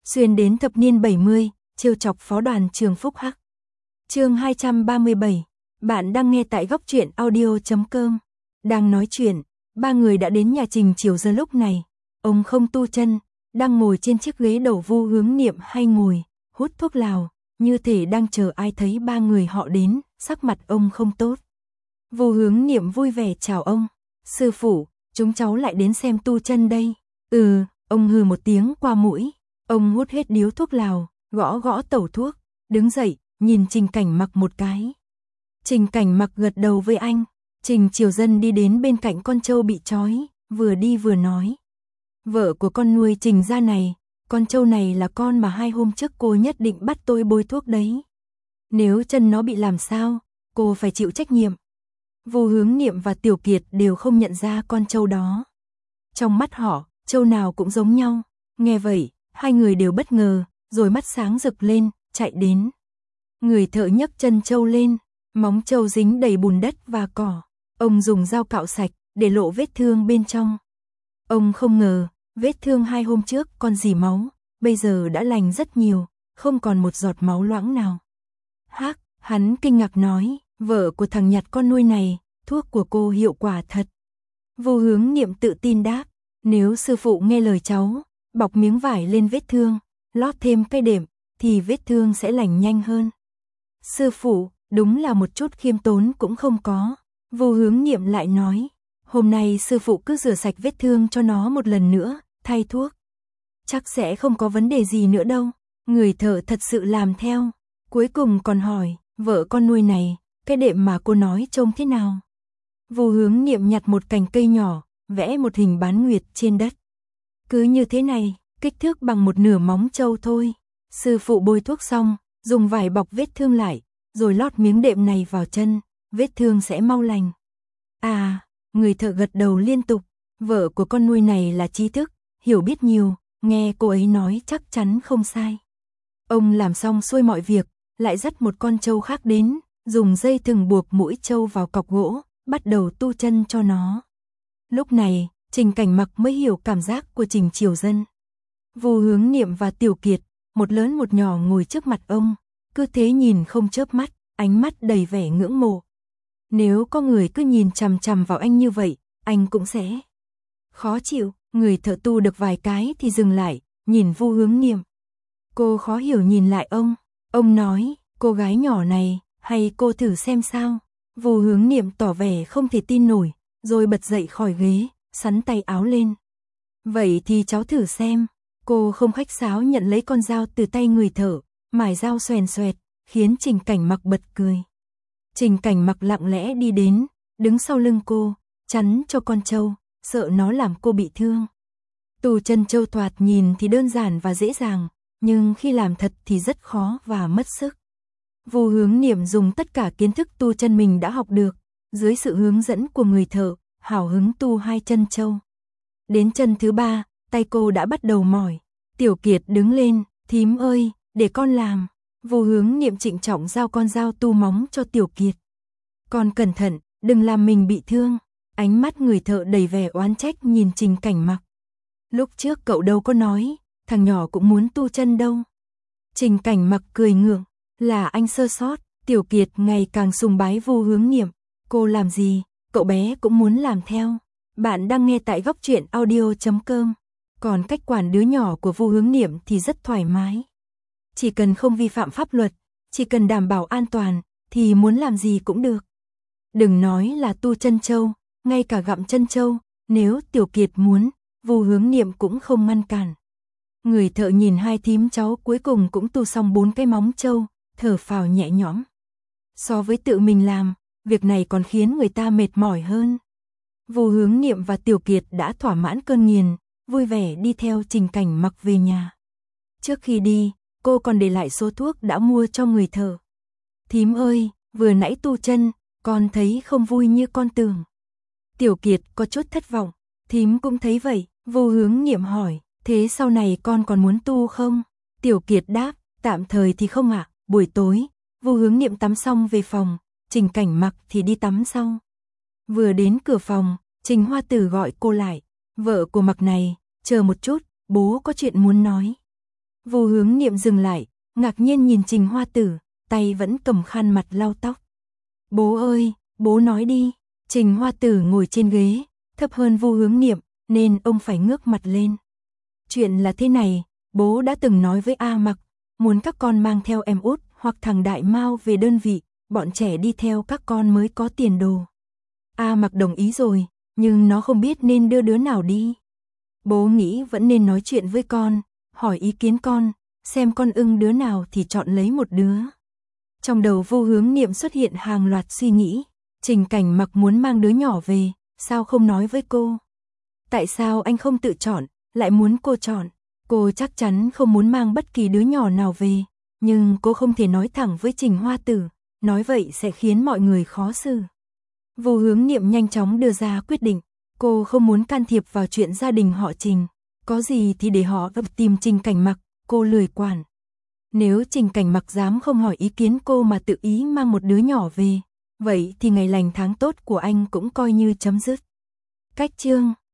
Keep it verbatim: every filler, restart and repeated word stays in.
xuyên đến thập niên bảy mươi, trêu chọc phó đoàn trường Phúc Hắc. Chương hai trăm ba mươi bảy, bạn đang nghe tại góc truyện audio chấm com. Đang nói chuyện, ba người đã đến nhà Trình Chiều Dân lúc này. Ông không tu chân, đang ngồi trên chiếc ghế đầu Vu Hướng Niệm hay ngồi, hút thuốc lào, như thể đang chờ ai thấy ba người họ đến, sắc mặt ông không tốt. Vu Hướng Niệm vui vẻ chào ông, sư phụ, chúng cháu lại đến xem tu chân đây. Ừ, ông hừ một tiếng qua mũi, ông hút hết điếu thuốc lào, gõ gõ tẩu thuốc, đứng dậy, nhìn Trình Cảnh Mặc một cái. Trình Cảnh Mặc gật đầu với anh, Trình Chiều Dân đi đến bên cạnh con trâu bị trói, vừa đi vừa nói. Vợ của con nuôi Trình gia này, con trâu này là con mà hai hôm trước cô nhất định bắt tôi bôi thuốc đấy. Nếu chân nó bị làm sao, cô phải chịu trách nhiệm. Vu Hướng Niệm và Tiểu Kiệt đều không nhận ra con trâu đó. Trong mắt họ, trâu nào cũng giống nhau. Nghe vậy, hai người đều bất ngờ, rồi mắt sáng rực lên, chạy đến. Người thợ nhấc chân trâu lên, móng trâu dính đầy bùn đất và cỏ. Ông dùng dao cạo sạch, để lộ vết thương bên trong. Ông không ngờ, vết thương hai hôm trước còn dỉ máu, bây giờ đã lành rất nhiều, không còn một giọt máu loãng nào. Hắc, hắn kinh ngạc nói, vợ của thằng nhặt con nuôi này, thuốc của cô hiệu quả thật. Vu Hướng Niệm tự tin đáp, nếu sư phụ nghe lời cháu, bọc miếng vải lên vết thương, lót thêm cây đệm, thì vết thương sẽ lành nhanh hơn. Sư phụ, đúng là một chút khiêm tốn cũng không có. Vu Hướng Niệm lại nói, hôm nay sư phụ cứ rửa sạch vết thương cho nó một lần nữa, thay thuốc. Chắc sẽ không có vấn đề gì nữa đâu. Người thợ thật sự làm theo. Cuối cùng còn hỏi, vợ con nuôi này, cái đệm mà cô nói trông thế nào? Vu Hướng Niệm nhặt một cành cây nhỏ, vẽ một hình bán nguyệt trên đất. Cứ như thế này, kích thước bằng một nửa móng trâu thôi. Sư phụ bôi thuốc xong, dùng vải bọc vết thương lại, rồi lót miếng đệm này vào chân, vết thương sẽ mau lành. À, người thợ gật đầu liên tục, vợ của con nuôi này là trí thức, hiểu biết nhiều, nghe cô ấy nói chắc chắn không sai. Ông làm xong xuôi mọi việc, lại dắt một con trâu khác đến, dùng dây thừng buộc mũi trâu vào cọc gỗ, bắt đầu tu chân cho nó. Lúc này, Trình Cảnh Mặc mới hiểu cảm giác của Trình Chiều Dân. Vu Hướng Niệm và Tiểu Kiệt, một lớn một nhỏ ngồi trước mặt ông, cứ thế nhìn không chớp mắt, ánh mắt đầy vẻ ngưỡng mộ. Nếu có người cứ nhìn chằm chằm vào anh như vậy, anh cũng sẽ khó chịu. Người thợ tu được vài cái thì dừng lại, nhìn Vu Hướng Niệm. Cô khó hiểu nhìn lại ông. Ông nói, cô gái nhỏ này, hay cô thử xem sao. Vu Hướng Niệm tỏ vẻ không thể tin nổi, rồi bật dậy khỏi ghế, sắn tay áo lên. Vậy thì cháu thử xem. Cô không khách sáo nhận lấy con dao từ tay người thợ, mài dao xoèn xoẹt, khiến Trình Cảnh Mặc bật cười. Trình Cảnh Mặc lặng lẽ đi đến, đứng sau lưng cô, chắn cho con trâu, sợ nó làm cô bị thương. Tu chân trâu thoạt nhìn thì đơn giản và dễ dàng, nhưng khi làm thật thì rất khó và mất sức. Vu Hướng Niệm dùng tất cả kiến thức tu chân mình đã học được, dưới sự hướng dẫn của người thợ, hào hứng tu hai chân trâu. Đến chân thứ ba, tay cô đã bắt đầu mỏi. Tiểu Kiệt đứng lên, thím ơi, để con làm. Vu Hướng Niệm trịnh trọng giao con dao tu móng cho Tiểu Kiệt. Con cẩn thận, đừng làm mình bị thương. Ánh mắt người thợ đầy vẻ oán trách nhìn Trình Cảnh Mặc. Lúc trước cậu đâu có nói, thằng nhỏ cũng muốn tu chân đâu. Trình Cảnh Mặc cười ngượng, là anh sơ sót. Tiểu Kiệt ngày càng sùng bái Vu Hướng Niệm. Cô làm gì, cậu bé cũng muốn làm theo. Bạn đang nghe tại góc truyện audio chấm com. Còn cách quản đứa nhỏ của Vu Hướng Niệm thì rất thoải mái. Chỉ cần không vi phạm pháp luật, chỉ cần đảm bảo an toàn, thì muốn làm gì cũng được. Đừng nói là tu chân trâu, ngay cả gặm chân trâu, nếu Tiểu Kiệt muốn, Vu Hướng Niệm cũng không ngăn cản. Người thợ nhìn hai thím cháu cuối cùng cũng tu xong bốn cái móng trâu, thở phào nhẹ nhõm. So với tự mình làm, việc này còn khiến người ta mệt mỏi hơn. Vu Hướng Niệm và Tiểu Kiệt đã thỏa mãn cơn nghiền, vui vẻ đi theo Trình Cảnh Mặc về nhà. Trước khi đi, cô còn để lại số thuốc đã mua cho người thợ. Thím ơi, vừa nãy tu chân, con thấy không vui như con tưởng. Tiểu Kiệt có chút thất vọng, thím cũng thấy vậy. Vu Hướng Niệm hỏi, thế sau này con còn muốn tu không? Tiểu Kiệt đáp, tạm thời thì không ạ. Buổi tối, Vu Hướng Niệm tắm xong về phòng, Trình Cảnh Mặc thì đi tắm sau. Vừa đến cửa phòng, Trình Hoa Tử gọi cô lại, vợ của Mặc này, chờ một chút, bố có chuyện muốn nói. Vu Hướng Niệm dừng lại, ngạc nhiên nhìn Trình Hoa Tử, tay vẫn cầm khăn mặt lau tóc. Bố ơi, bố nói đi. Trình Hoa Tử ngồi trên ghế, thấp hơn Vu Hướng Niệm, nên ông phải ngước mặt lên. Chuyện là thế này, bố đã từng nói với A Mặc, muốn các con mang theo em út hoặc thằng Đại Mao về đơn vị, bọn trẻ đi theo các con mới có tiền đồ. A Mặc đồng ý rồi, nhưng nó không biết nên đưa đứa nào đi. Bố nghĩ vẫn nên nói chuyện với con, hỏi ý kiến con, xem con ưng đứa nào thì chọn lấy một đứa. Trong đầu Vu Hướng Niệm xuất hiện hàng loạt suy nghĩ, Trình Cảnh Mặc muốn mang đứa nhỏ về, sao không nói với cô? Tại sao anh không tự chọn, lại muốn cô chọn? Cô chắc chắn không muốn mang bất kỳ đứa nhỏ nào về, nhưng cô không thể nói thẳng với Trình Hoa Tử, nói vậy sẽ khiến mọi người khó xử. Vu Hướng Niệm nhanh chóng đưa ra quyết định, cô không muốn can thiệp vào chuyện gia đình họ Trình, có gì thì để họ gặp tìm Trình Cảnh Mặc, cô lười quản. Nếu Trình Cảnh Mặc dám không hỏi ý kiến cô mà tự ý mang một đứa nhỏ về, vậy thì ngày lành tháng tốt của anh cũng coi như chấm dứt. Cách chương